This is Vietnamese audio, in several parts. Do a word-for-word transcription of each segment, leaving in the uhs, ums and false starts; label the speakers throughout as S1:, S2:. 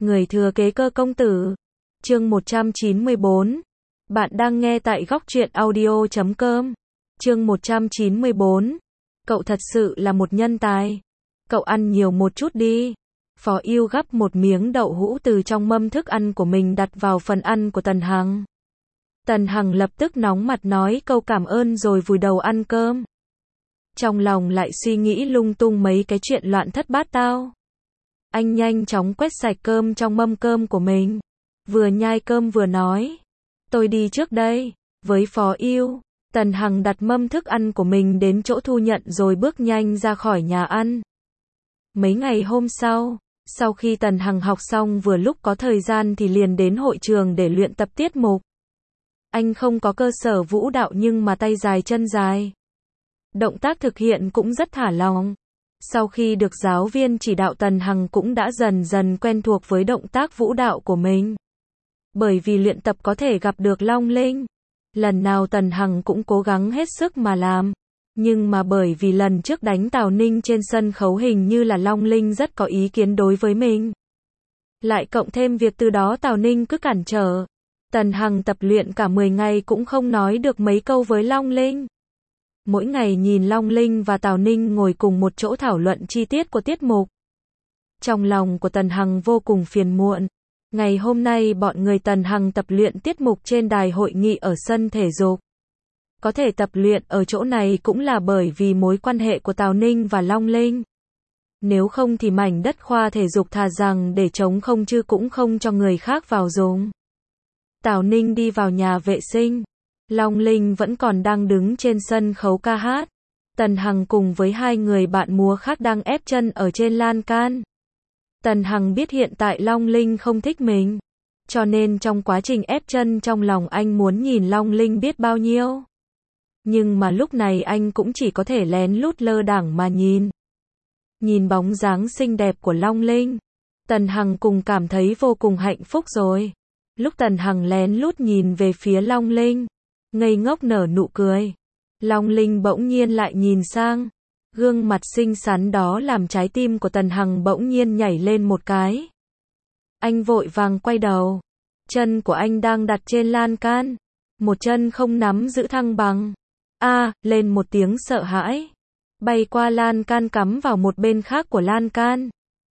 S1: Người thừa kế Cơ công tử. Chương một trăm chín mươi bốn. Bạn đang nghe tại góc truyện audio chấm com. Chương một trăm chín mươi bốn. Cậu thật sự là một nhân tài. Cậu ăn nhiều một chút đi. Phó Ưu gắp một miếng đậu hũ từ trong mâm thức ăn của mình đặt vào phần ăn của Tần Hằng. Tần Hằng lập tức nóng mặt nói câu cảm ơn rồi vùi đầu ăn cơm. Trong lòng lại suy nghĩ lung tung mấy cái chuyện loạn thất bát tao. Anh nhanh chóng quét sạch cơm trong mâm cơm của mình. Vừa nhai cơm vừa nói. Tôi đi trước đây. Với Phó Ưu, Tần Hằng đặt mâm thức ăn của mình đến chỗ thu nhận rồi bước nhanh ra khỏi nhà ăn. Mấy ngày hôm sau, sau khi Tần Hằng học xong vừa lúc có thời gian thì liền đến hội trường để luyện tập tiết mục. Anh không có cơ sở vũ đạo nhưng mà tay dài chân dài. Động tác thực hiện cũng rất thả lỏng. Sau khi được giáo viên chỉ đạo Tần Hằng cũng đã dần dần quen thuộc với động tác vũ đạo của mình. Bởi vì luyện tập có thể gặp được Long Linh. Lần nào Tần Hằng cũng cố gắng hết sức mà làm. Nhưng mà bởi vì lần trước đánh Tào Ninh trên sân khấu hình như là Long Linh rất có ý kiến đối với mình. Lại cộng thêm việc từ đó Tào Ninh cứ cản trở. Tần Hằng tập luyện cả mười ngày cũng không nói được mấy câu với Long Linh. Mỗi ngày nhìn Long Linh và Tào Ninh ngồi cùng một chỗ thảo luận chi tiết của tiết mục. Trong lòng của Tần Hằng vô cùng phiền muộn. Ngày hôm nay bọn người Tần Hằng tập luyện tiết mục trên đài hội nghị ở sân thể dục. Có thể tập luyện ở chỗ này cũng là bởi vì mối quan hệ của Tào Ninh và Long Linh. Nếu không thì mảnh đất khoa thể dục thà rằng để trống không chứ cũng không cho người khác vào dùng. Tào Ninh đi vào nhà vệ sinh. Long Linh vẫn còn đang đứng trên sân khấu ca hát. Tần Hằng cùng với hai người bạn múa khác đang ép chân ở trên lan can. Tần Hằng biết hiện tại Long Linh không thích mình. Cho nên trong quá trình ép chân trong lòng anh muốn nhìn Long Linh biết bao nhiêu. Nhưng mà lúc này anh cũng chỉ có thể lén lút lơ đãng mà nhìn. Nhìn bóng dáng xinh đẹp của Long Linh. Tần Hằng cùng cảm thấy vô cùng hạnh phúc rồi. Lúc Tần Hằng lén lút nhìn về phía Long Linh. Ngây ngốc nở nụ cười. Long Linh bỗng nhiên lại nhìn sang. Gương mặt xinh xắn đó làm trái tim của Tần Hằng bỗng nhiên nhảy lên một cái. Anh vội vàng quay đầu. Chân của anh đang đặt trên lan can. Một chân không nắm giữ thăng bằng. A, à, lên một tiếng sợ hãi. Bay qua lan can cắm vào một bên khác của lan can.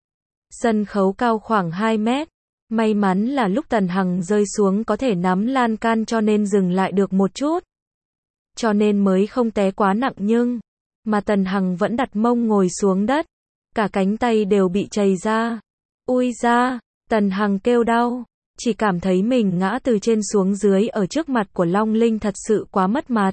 S1: Sân khấu cao khoảng hai mét. May mắn là lúc Tần Hằng rơi xuống có thể nắm lan can cho nên dừng lại được một chút. Cho nên mới không té quá nặng nhưng mà Tần Hằng vẫn đặt mông ngồi xuống đất. Cả cánh tay đều bị trầy ra. Ui da, Tần Hằng kêu đau. Chỉ cảm thấy mình ngã từ trên xuống dưới ở trước mặt của Long Linh thật sự quá mất mặt.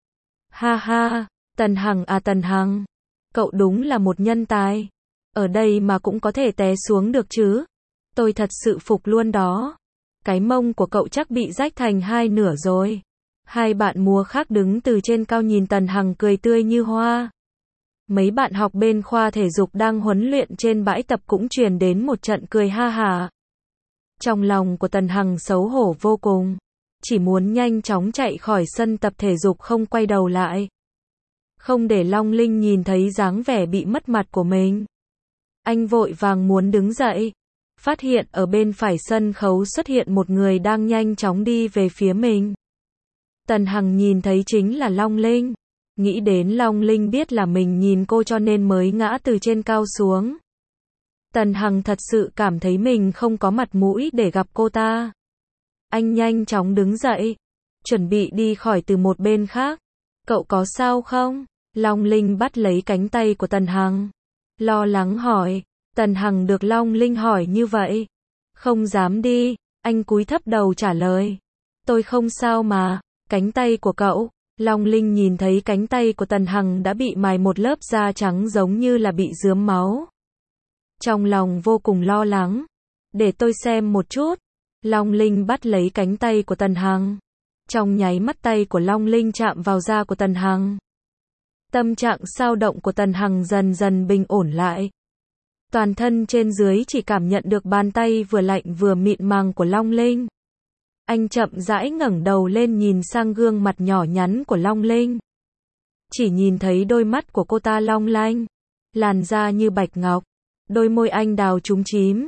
S1: Ha ha, Tần Hằng à Tần Hằng. Cậu đúng là một nhân tài. Ở đây mà cũng có thể té xuống được chứ. Tôi thật sự phục luôn đó. Cái mông của cậu chắc bị rách thành hai nửa rồi. Hai bạn múa khác đứng từ trên cao nhìn Tần Hằng cười tươi như hoa. Mấy bạn học bên khoa thể dục đang huấn luyện trên bãi tập cũng truyền đến một trận cười ha hả. Trong lòng của Tần Hằng xấu hổ vô cùng. Chỉ muốn nhanh chóng chạy khỏi sân tập thể dục không quay đầu lại. Không để Long Linh nhìn thấy dáng vẻ bị mất mặt của mình. Anh vội vàng muốn đứng dậy. Phát hiện ở bên phải sân khấu xuất hiện một người đang nhanh chóng đi về phía mình. Tần Hằng nhìn thấy chính là Long Linh. Nghĩ đến Long Linh biết là mình nhìn cô cho nên mới ngã từ trên cao xuống. Tần Hằng thật sự cảm thấy mình không có mặt mũi để gặp cô ta. Anh nhanh chóng đứng dậy. Chuẩn bị đi khỏi từ một bên khác. Cậu có sao không? Long Linh bắt lấy cánh tay của Tần Hằng. Lo lắng hỏi. Tần Hằng được Long Linh hỏi như vậy. Không dám đi. Anh cúi thấp đầu trả lời. Tôi không sao mà. Cánh tay của cậu. Long Linh nhìn thấy cánh tay của Tần Hằng đã bị mài một lớp da trắng giống như là bị rướm máu. Trong lòng vô cùng lo lắng. Để tôi xem một chút. Long Linh bắt lấy cánh tay của Tần Hằng. Trong nháy mắt tay của Long Linh chạm vào da của Tần Hằng. Tâm trạng sao động của Tần Hằng dần dần bình ổn lại. Toàn thân trên dưới chỉ cảm nhận được bàn tay vừa lạnh vừa mịn màng của Long Linh. Anh chậm rãi ngẩng đầu lên nhìn sang gương mặt nhỏ nhắn của Long Linh. Chỉ nhìn thấy đôi mắt của cô ta long lanh, làn da như bạch ngọc, đôi môi anh đào trúng chím,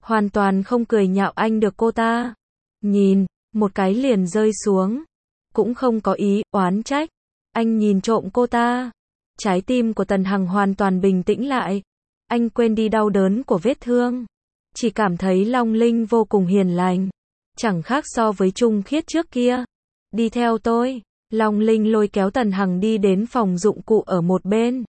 S1: hoàn toàn không cười nhạo anh được cô ta. Nhìn, một cái liền rơi xuống. Cũng không có ý, oán trách. Anh nhìn trộm cô ta. Trái tim của Tần Hằng hoàn toàn bình tĩnh lại. Anh quên đi đau đớn của vết thương. Chỉ cảm thấy Long Linh vô cùng hiền lành. Chẳng khác so với Trung Khiết trước kia. Đi theo tôi. Long Linh lôi kéo Tần Hằng đi đến phòng dụng cụ ở một bên.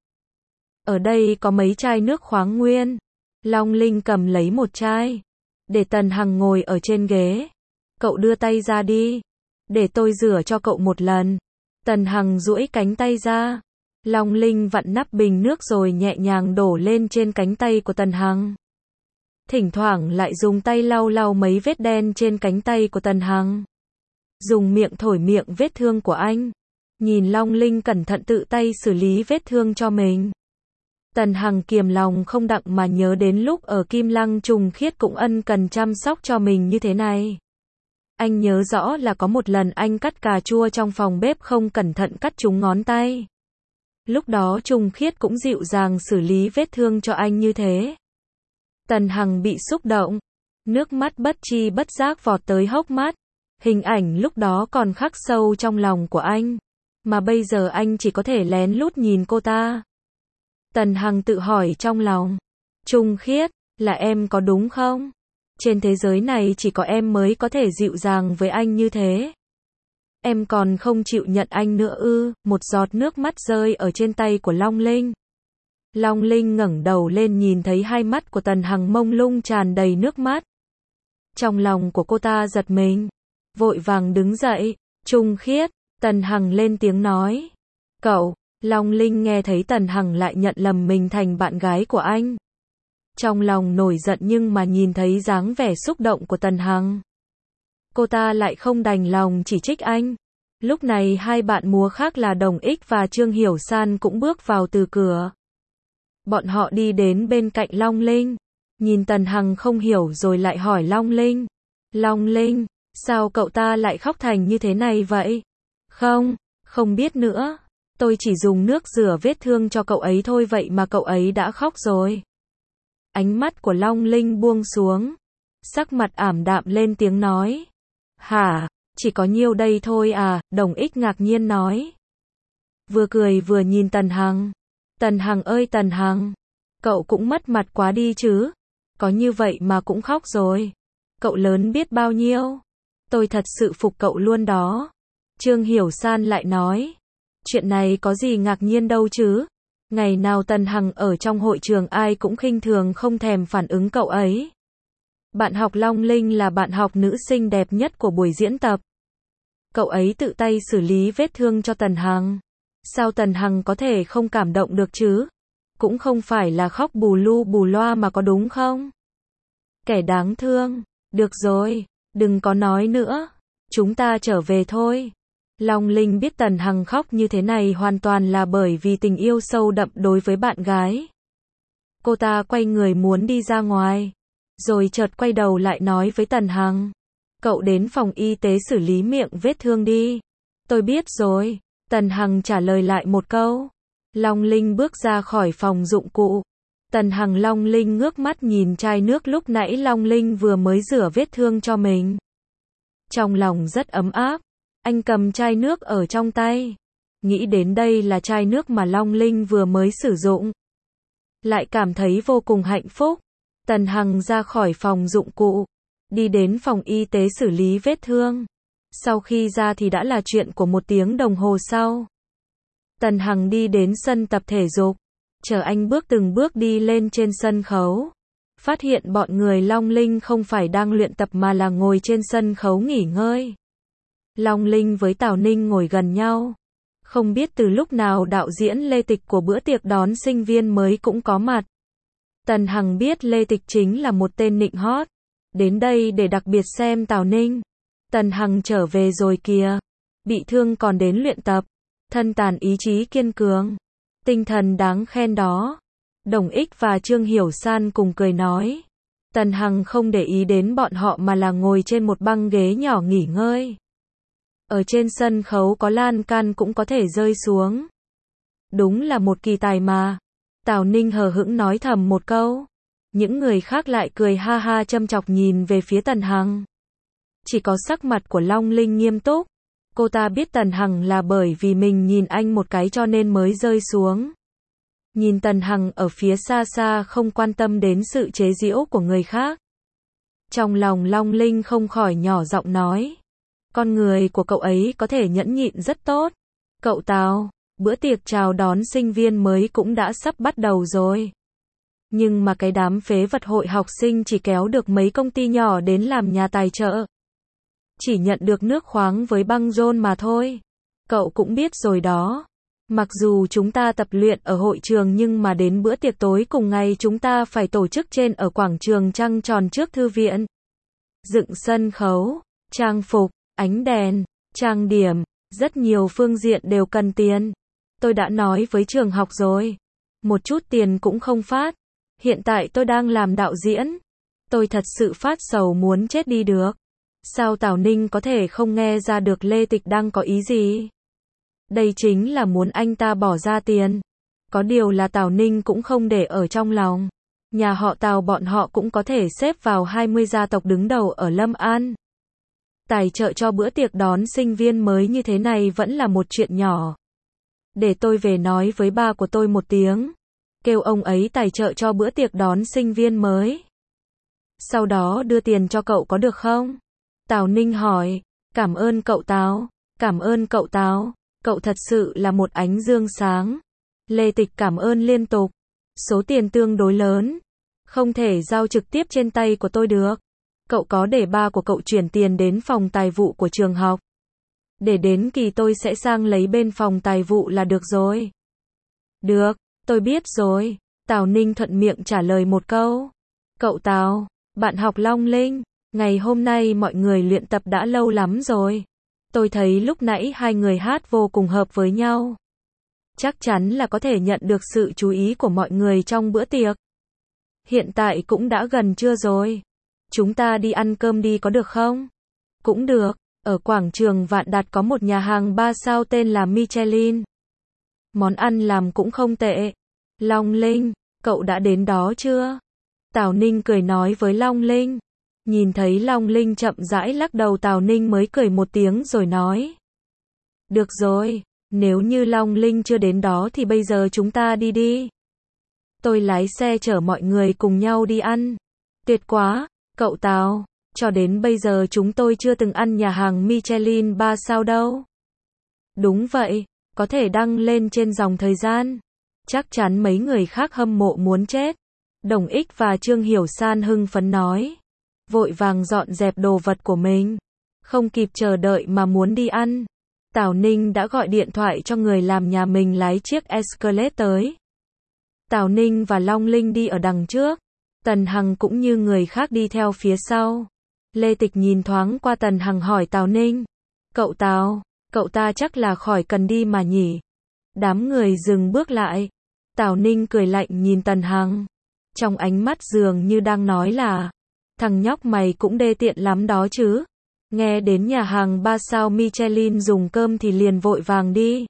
S1: Ở đây có mấy chai nước khoáng nguyên. Long Linh cầm lấy một chai. Để Tần Hằng ngồi ở trên ghế. Cậu đưa tay ra đi. Để tôi rửa cho cậu một lần. Tần Hằng duỗi cánh tay ra. Long Linh vặn nắp bình nước rồi nhẹ nhàng đổ lên trên cánh tay của Tần Hằng. Thỉnh thoảng lại dùng tay lau lau mấy vết đen trên cánh tay của Tần Hằng. Dùng miệng thổi miệng vết thương của anh. Nhìn Long Linh cẩn thận tự tay xử lý vết thương cho mình. Tần Hằng kiềm lòng không đặng mà nhớ đến lúc ở Kim Lăng Trùng Khiết cũng ân cần chăm sóc cho mình như thế này. Anh nhớ rõ là có một lần anh cắt cà chua trong phòng bếp không cẩn thận cắt trúng ngón tay. Lúc đó Trùng Khiết cũng dịu dàng xử lý vết thương cho anh như thế. Tần Hằng bị xúc động. Nước mắt bất chi bất giác vọt tới hốc mắt. Hình ảnh lúc đó còn khắc sâu trong lòng của anh. Mà bây giờ anh chỉ có thể lén lút nhìn cô ta. Tần Hằng tự hỏi trong lòng. Trùng Khiết, là em có đúng không? Trên thế giới này chỉ có em mới có thể dịu dàng với anh như thế. Em còn không chịu nhận anh nữa ư? Một giọt nước mắt rơi ở trên tay của Long Linh. Long Linh ngẩng đầu lên nhìn thấy hai mắt của Tần Hằng mông lung tràn đầy nước mắt. Trong lòng của cô ta giật mình. Vội vàng đứng dậy. Trùng Khiết, Tần Hằng lên tiếng nói. Cậu, Long Linh nghe thấy Tần Hằng lại nhận lầm mình thành bạn gái của anh. Trong lòng nổi giận nhưng mà nhìn thấy dáng vẻ xúc động của Tần Hằng. Cô ta lại không đành lòng chỉ trích anh. Lúc này hai bạn múa khác là Đồng Ích và Trương Hiểu San cũng bước vào từ cửa. Bọn họ đi đến bên cạnh Long Linh. Nhìn Tần Hằng không hiểu rồi lại hỏi Long Linh. Long Linh, sao cậu ta lại khóc thành như thế này vậy? Không, không biết nữa. Tôi chỉ dùng nước rửa vết thương cho cậu ấy thôi vậy mà cậu ấy đã khóc rồi. Ánh mắt của Long Linh buông xuống. Sắc mặt ảm đạm lên tiếng nói. Hả, chỉ có nhiêu đây thôi à? Đồng Ích ngạc nhiên nói. Vừa cười vừa nhìn Tần Hằng. Tần Hằng ơi Tần Hằng, cậu cũng mất mặt quá đi chứ. Có như vậy mà cũng khóc rồi. Cậu lớn biết bao nhiêu. Tôi thật sự phục cậu luôn đó. Trương Hiểu San lại nói. Chuyện này có gì ngạc nhiên đâu chứ. Ngày nào Tần Hằng ở trong hội trường ai cũng khinh thường không thèm phản ứng cậu ấy. Bạn học Long Linh là bạn học nữ xinh đẹp nhất của buổi diễn tập. Cậu ấy tự tay xử lý vết thương cho Tần Hằng. Sao Tần Hằng có thể không cảm động được chứ? Cũng không phải là khóc bù lu bù loa mà có đúng không? Kẻ đáng thương. Được rồi, đừng có nói nữa. Chúng ta trở về thôi. Long Linh biết Tần Hằng khóc như thế này hoàn toàn là bởi vì tình yêu sâu đậm đối với bạn gái. Cô ta quay người muốn đi ra ngoài. Rồi chợt quay đầu lại nói với Tần Hằng. Cậu đến phòng y tế xử lý miệng vết thương đi. Tôi biết rồi. Tần Hằng trả lời lại một câu. Long Linh bước ra khỏi phòng dụng cụ. Tần Hằng Long Linh ngước mắt nhìn chai nước lúc nãy Long Linh vừa mới rửa vết thương cho mình. Trong lòng rất ấm áp. Anh cầm chai nước ở trong tay. Nghĩ đến đây là chai nước mà Long Linh vừa mới sử dụng. Lại cảm thấy vô cùng hạnh phúc. Tần Hằng ra khỏi phòng dụng cụ. Đi đến phòng y tế xử lý vết thương. Sau khi ra thì đã là chuyện của một tiếng đồng hồ sau. Tần Hằng đi đến sân tập thể dục. Chờ anh bước từng bước đi lên trên sân khấu. Phát hiện bọn người Long Linh không phải đang luyện tập mà là ngồi trên sân khấu nghỉ ngơi. Long Linh với Tào Ninh ngồi gần nhau. Không biết từ lúc nào đạo diễn Lê Tịch của bữa tiệc đón sinh viên mới cũng có mặt. Tần Hằng biết Lê Tịch chính là một tên nịnh hót. Đến đây để đặc biệt xem Tào Ninh. Tần Hằng trở về rồi kìa. Bị thương còn đến luyện tập. Thân tàn ý chí kiên cường. Tinh thần đáng khen đó. Đồng Ích và Trương Hiểu San cùng cười nói. Tần Hằng không để ý đến bọn họ mà là ngồi trên một băng ghế nhỏ nghỉ ngơi. Ở trên sân khấu có lan can cũng có thể rơi xuống. Đúng là một kỳ tài mà. Tào Ninh hờ hững nói thầm một câu. Những người khác lại cười ha ha châm chọc nhìn về phía Tần Hằng. Chỉ có sắc mặt của Long Linh nghiêm túc. Cô ta biết Tần Hằng là bởi vì mình nhìn anh một cái cho nên mới rơi xuống. Nhìn Tần Hằng ở phía xa xa không quan tâm đến sự chế giễu của người khác. Trong lòng Long Linh không khỏi nhỏ giọng nói. Con người của cậu ấy có thể nhẫn nhịn rất tốt. Cậu Tào, bữa tiệc chào đón sinh viên mới cũng đã sắp bắt đầu rồi. Nhưng mà cái đám phế vật hội học sinh chỉ kéo được mấy công ty nhỏ đến làm nhà tài trợ. Chỉ nhận được nước khoáng với băng rôn mà thôi. Cậu cũng biết rồi đó. Mặc dù chúng ta tập luyện ở hội trường nhưng mà đến bữa tiệc tối cùng ngày chúng ta phải tổ chức trên ở quảng trường trăng tròn trước thư viện. Dựng sân khấu, trang phục, ánh đèn, trang điểm, rất nhiều phương diện đều cần tiền. Tôi đã nói với trường học rồi. Một chút tiền cũng không phát. Hiện tại tôi đang làm đạo diễn. Tôi thật sự phát sầu muốn chết đi được. Sao Tào Ninh có thể không nghe ra được Lê Tịch đang có ý gì? Đây chính là muốn anh ta bỏ ra tiền. Có điều là Tào Ninh cũng không để ở trong lòng. Nhà họ Tào bọn họ cũng có thể xếp vào hai mươi gia tộc đứng đầu ở Lâm An. Tài trợ cho bữa tiệc đón sinh viên mới như thế này vẫn là một chuyện nhỏ. Để tôi về nói với ba của tôi một tiếng. Kêu ông ấy tài trợ cho bữa tiệc đón sinh viên mới. Sau đó đưa tiền cho cậu có được không? Tào Ninh hỏi. Cảm ơn cậu Tào. Cảm ơn cậu Tào. Cậu thật sự là một ánh dương sáng. Lê Tịch cảm ơn liên tục. Số tiền tương đối lớn. Không thể giao trực tiếp trên tay của tôi được. Cậu có để ba của cậu chuyển tiền đến phòng tài vụ của trường học. Để đến kỳ tôi sẽ sang lấy bên phòng tài vụ là được rồi. Được, tôi biết rồi. Tào Ninh thuận miệng trả lời một câu. Cậu Tào, bạn học Long Linh, ngày hôm nay mọi người luyện tập đã lâu lắm rồi. Tôi thấy lúc nãy hai người hát vô cùng hợp với nhau. Chắc chắn là có thể nhận được sự chú ý của mọi người trong bữa tiệc. Hiện tại cũng đã gần trưa rồi. Chúng ta đi ăn cơm đi có được không? Cũng được, ở quảng trường Vạn Đạt có một nhà hàng ba sao tên là Michelin. Món ăn làm cũng không tệ. Long Linh, cậu đã đến đó chưa? Tào Ninh cười nói với Long Linh. Nhìn thấy Long Linh chậm rãi lắc đầu Tào Ninh mới cười một tiếng rồi nói. Được rồi, nếu như Long Linh chưa đến đó thì bây giờ chúng ta đi đi. Tôi lái xe chở mọi người cùng nhau đi ăn. Tuyệt quá, cậu Tào, cho đến bây giờ chúng tôi chưa từng ăn nhà hàng Michelin ba sao đâu. Đúng vậy, có thể đăng lên trên dòng thời gian. Chắc chắn mấy người khác hâm mộ muốn chết. Đồng Ích và Trương Hiểu San hưng phấn nói. Vội vàng dọn dẹp đồ vật của mình. Không kịp chờ đợi mà muốn đi ăn. Tào Ninh đã gọi điện thoại cho người làm nhà mình lái chiếc Escalade tới. Tào Ninh và Long Linh đi ở đằng trước. Tần Hằng cũng như người khác đi theo phía sau. Lê Tịch nhìn thoáng qua Tần Hằng hỏi Tào Ninh. Cậu Tào, cậu ta chắc là khỏi cần đi mà nhỉ? Đám người dừng bước lại. Tào Ninh cười lạnh nhìn Tần Hằng. Trong ánh mắt dường như đang nói là. Thằng nhóc mày cũng đê tiện lắm đó chứ. Nghe đến nhà hàng ba sao Michelin dùng cơm thì liền vội vàng đi.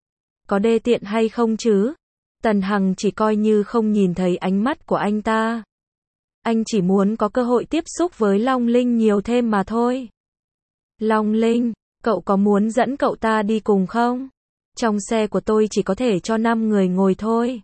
S1: Có đê tiện hay không chứ? Tần Hằng chỉ coi như không nhìn thấy ánh mắt của anh ta. Anh chỉ muốn có cơ hội tiếp xúc với Long Linh nhiều thêm mà thôi. Long Linh, cậu có muốn dẫn cậu ta đi cùng không? Trong xe của tôi chỉ có thể cho năm người ngồi thôi.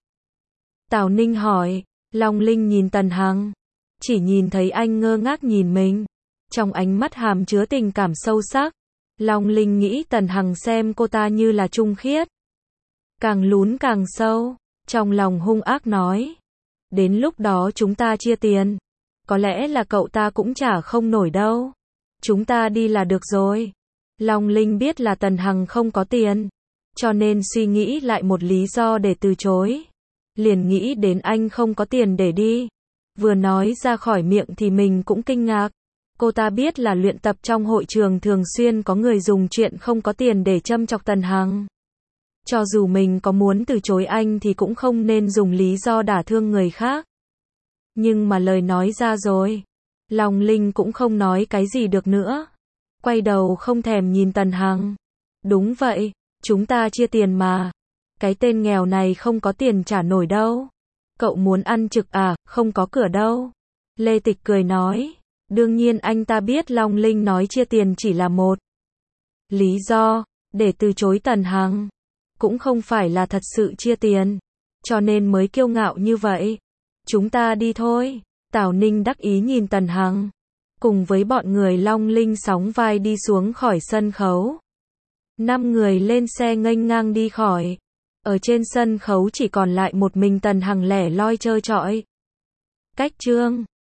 S1: Tào Ninh hỏi. Long Linh nhìn Tần Hằng. Chỉ nhìn thấy anh ngơ ngác nhìn mình. Trong ánh mắt hàm chứa tình cảm sâu sắc. Long Linh nghĩ Tần Hằng xem cô ta như là trung khiết. Càng lún càng sâu. Trong lòng hung ác nói. Đến lúc đó chúng ta chia tiền. Có lẽ là cậu ta cũng trả không nổi đâu. Chúng ta đi là được rồi. Long Linh biết là Tần Hằng không có tiền. Cho nên suy nghĩ lại một lý do để từ chối. Liền nghĩ đến anh không có tiền để đi. Vừa nói ra khỏi miệng thì mình cũng kinh ngạc. Cô ta biết là luyện tập trong hội trường thường xuyên có người dùng chuyện không có tiền để châm chọc Tần Hằng. Cho dù mình có muốn từ chối anh thì cũng không nên dùng lý do đả thương người khác. Nhưng mà lời nói ra rồi. Long Linh cũng không nói cái gì được nữa. Quay đầu không thèm nhìn Tần Hằng. Đúng vậy, chúng ta chia tiền mà. Cái tên nghèo này không có tiền trả nổi đâu. Cậu muốn ăn trực à, không có cửa đâu. Lê Tịch cười nói. Đương nhiên anh ta biết Long Linh nói chia tiền chỉ là một lý do để từ chối Tần Hằng. Cũng không phải là thật sự chia tiền, cho nên mới kiêu ngạo như vậy. Chúng ta đi thôi. Tào Ninh đắc ý nhìn Tần Hằng. Cùng với bọn người Long Linh sóng vai đi xuống khỏi sân khấu. Năm người lên xe nghênh ngang đi khỏi. Ở trên sân khấu chỉ còn lại một mình Tần Hằng lẻ loi trơ trọi. Cách chương